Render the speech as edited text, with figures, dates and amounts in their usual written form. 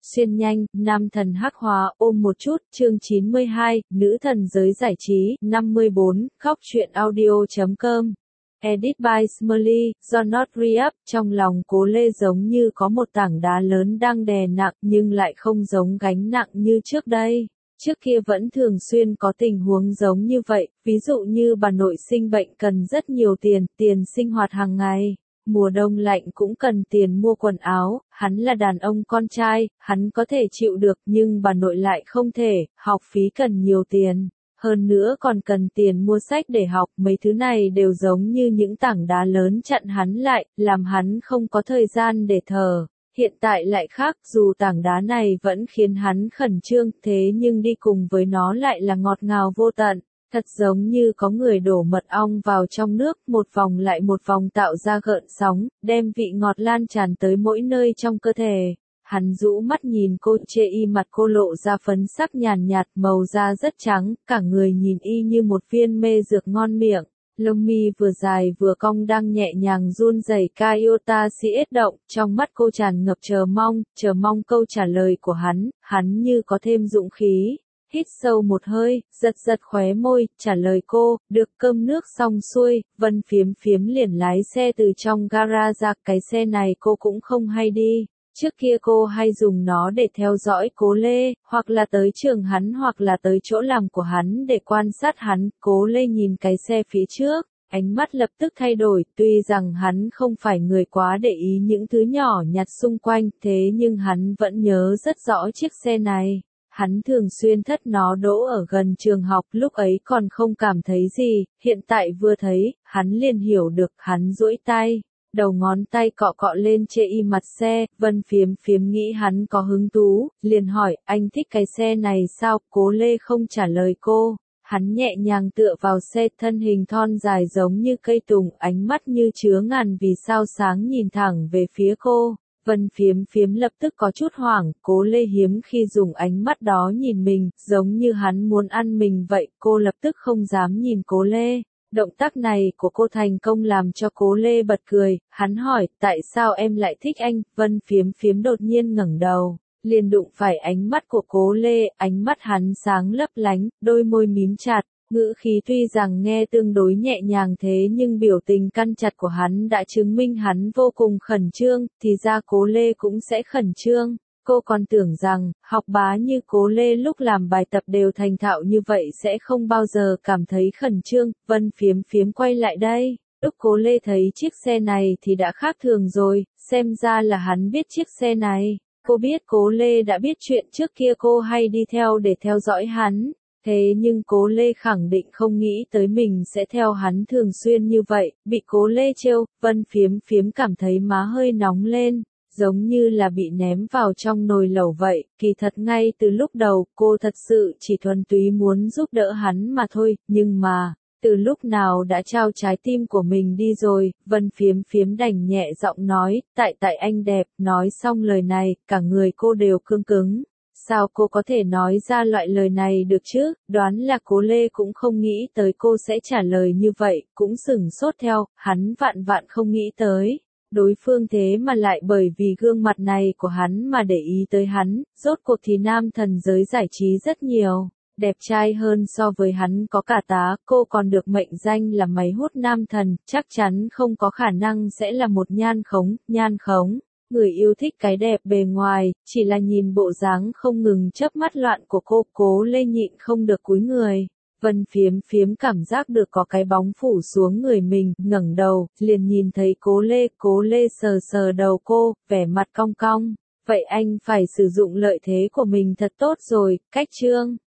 Xuyên nhanh, nam thần hắc hóa, ôm một chút, chương 92, nữ thần giới giải trí, 54, khóc chuyện audio.com. Edit by Smiley, do Not Re-up, trong lòng Cố Lê giống như có một tảng đá lớn đang đè nặng nhưng lại không giống gánh nặng như trước đây. Trước kia vẫn thường xuyên có tình huống giống như vậy, ví dụ như bà nội sinh bệnh cần rất nhiều tiền sinh hoạt hàng ngày. Mùa đông lạnh cũng cần tiền mua quần áo, hắn là đàn ông con trai, hắn có thể chịu được nhưng bà nội lại không thể, học phí cần nhiều tiền. Hơn nữa còn cần tiền mua sách để học, mấy thứ này đều giống như những tảng đá lớn chặn hắn lại, làm hắn không có thời gian để thở. Hiện tại lại khác, dù tảng đá này vẫn khiến hắn khẩn trương, thế nhưng đi cùng với nó lại là ngọt ngào vô tận. Thật giống như có người đổ mật ong vào trong nước, một vòng lại một vòng tạo ra gợn sóng, đem vị ngọt lan tràn tới mỗi nơi trong cơ thể. Hắn rũ mắt nhìn cô, chê y mặt cô lộ ra phấn sắc nhàn nhạt, màu da rất trắng, cả người nhìn y như một viên mê dược ngon miệng. Lông mi vừa dài vừa cong đang nhẹ nhàng run rẩy, Kyota siết động, trong mắt cô tràn ngập chờ mong câu trả lời của hắn như có thêm dũng khí. Hít sâu một hơi, giật khóe môi, trả lời cô, được. Cơm nước xong xuôi, Vân Phiếm liền lái xe từ trong gara ra, cái xe này cô cũng không hay đi. Trước kia cô hay dùng nó để theo dõi Cố Lê, hoặc là tới trường hắn hoặc là tới chỗ làm của hắn để quan sát hắn. Cố Lê nhìn cái xe phía trước, ánh mắt lập tức thay đổi, tuy rằng hắn không phải người quá để ý những thứ nhỏ nhặt xung quanh, thế nhưng hắn vẫn nhớ rất rõ chiếc xe này. Hắn thường xuyên thất nó đỗ ở gần trường học, lúc ấy còn không cảm thấy gì, hiện tại vừa thấy, hắn liền hiểu được. Hắn duỗi tay, đầu ngón tay cọ cọ lên chê y mặt xe. Vân Phiếm nghĩ hắn có hứng thú, liền hỏi, anh thích cái xe này sao? Cố Lê không trả lời cô, hắn nhẹ nhàng tựa vào xe, thân hình thon dài giống như cây tùng, ánh mắt như chứa ngàn vì sao sáng nhìn thẳng về phía cô. Vân Phiếm lập tức có chút hoảng, Cố Lê hiếm khi dùng ánh mắt đó nhìn mình, giống như hắn muốn ăn mình vậy. Cô lập tức không dám nhìn Cố Lê. Động tác này của cô thành công làm cho Cố Lê bật cười. Hắn hỏi, tại sao em lại thích anh? Vân Phiếm đột nhiên ngẩng đầu, liền đụng phải ánh mắt của Cố Lê. Ánh mắt hắn sáng lấp lánh, đôi môi mím chặt. Ngữ khí tuy rằng nghe tương đối nhẹ nhàng thế nhưng biểu tình căn chặt của hắn đã chứng minh hắn vô cùng khẩn trương, thì ra Cố Lê cũng sẽ khẩn trương. Cô còn tưởng rằng, học bá như Cố Lê lúc làm bài tập đều thành thạo như vậy sẽ không bao giờ cảm thấy khẩn trương. Vân Phiếm quay lại đây, lúc Cố Lê thấy chiếc xe này thì đã khác thường rồi, xem ra là hắn biết chiếc xe này. Cô biết Cố Lê đã biết chuyện trước kia cô hay đi theo để theo dõi hắn. Thế nhưng Cố Lê khẳng định không nghĩ tới mình sẽ theo hắn thường xuyên như vậy. Bị Cố Lê trêu, Vân Phiếm cảm thấy má hơi nóng lên, giống như là bị ném vào trong nồi lẩu vậy. Kỳ thật ngay từ lúc đầu, cô thật sự chỉ thuần túy muốn giúp đỡ hắn mà thôi, nhưng mà, từ lúc nào đã trao trái tim của mình đi rồi. Vân Phiếm đành nhẹ giọng nói, tại anh đẹp. Nói xong lời này, cả người cô đều cương cứng. Sao cô có thể nói ra loại lời này được chứ? Đoán là Cố Lê cũng không nghĩ tới cô sẽ trả lời như vậy, cũng sửng sốt theo. Hắn vạn không nghĩ tới. Đối phương thế mà lại bởi vì gương mặt này của hắn mà để ý tới hắn. Rốt cuộc thì nam thần giới giải trí rất nhiều, đẹp trai hơn so với hắn có cả tá. Cô còn được mệnh danh là máy hút nam thần, chắc chắn không có khả năng sẽ là một nhan khống. Người yêu thích cái đẹp bề ngoài, chỉ là nhìn bộ dáng không ngừng chớp mắt loạn của cô. Cố Lê nhịn không được cúi người. Vân Phiếm cảm giác được có cái bóng phủ xuống người mình, ngẩng đầu, liền nhìn thấy Cố Lê. Cố Lê sờ đầu cô, vẻ mặt cong cong. Vậy anh phải sử dụng lợi thế của mình thật tốt rồi. Cách chương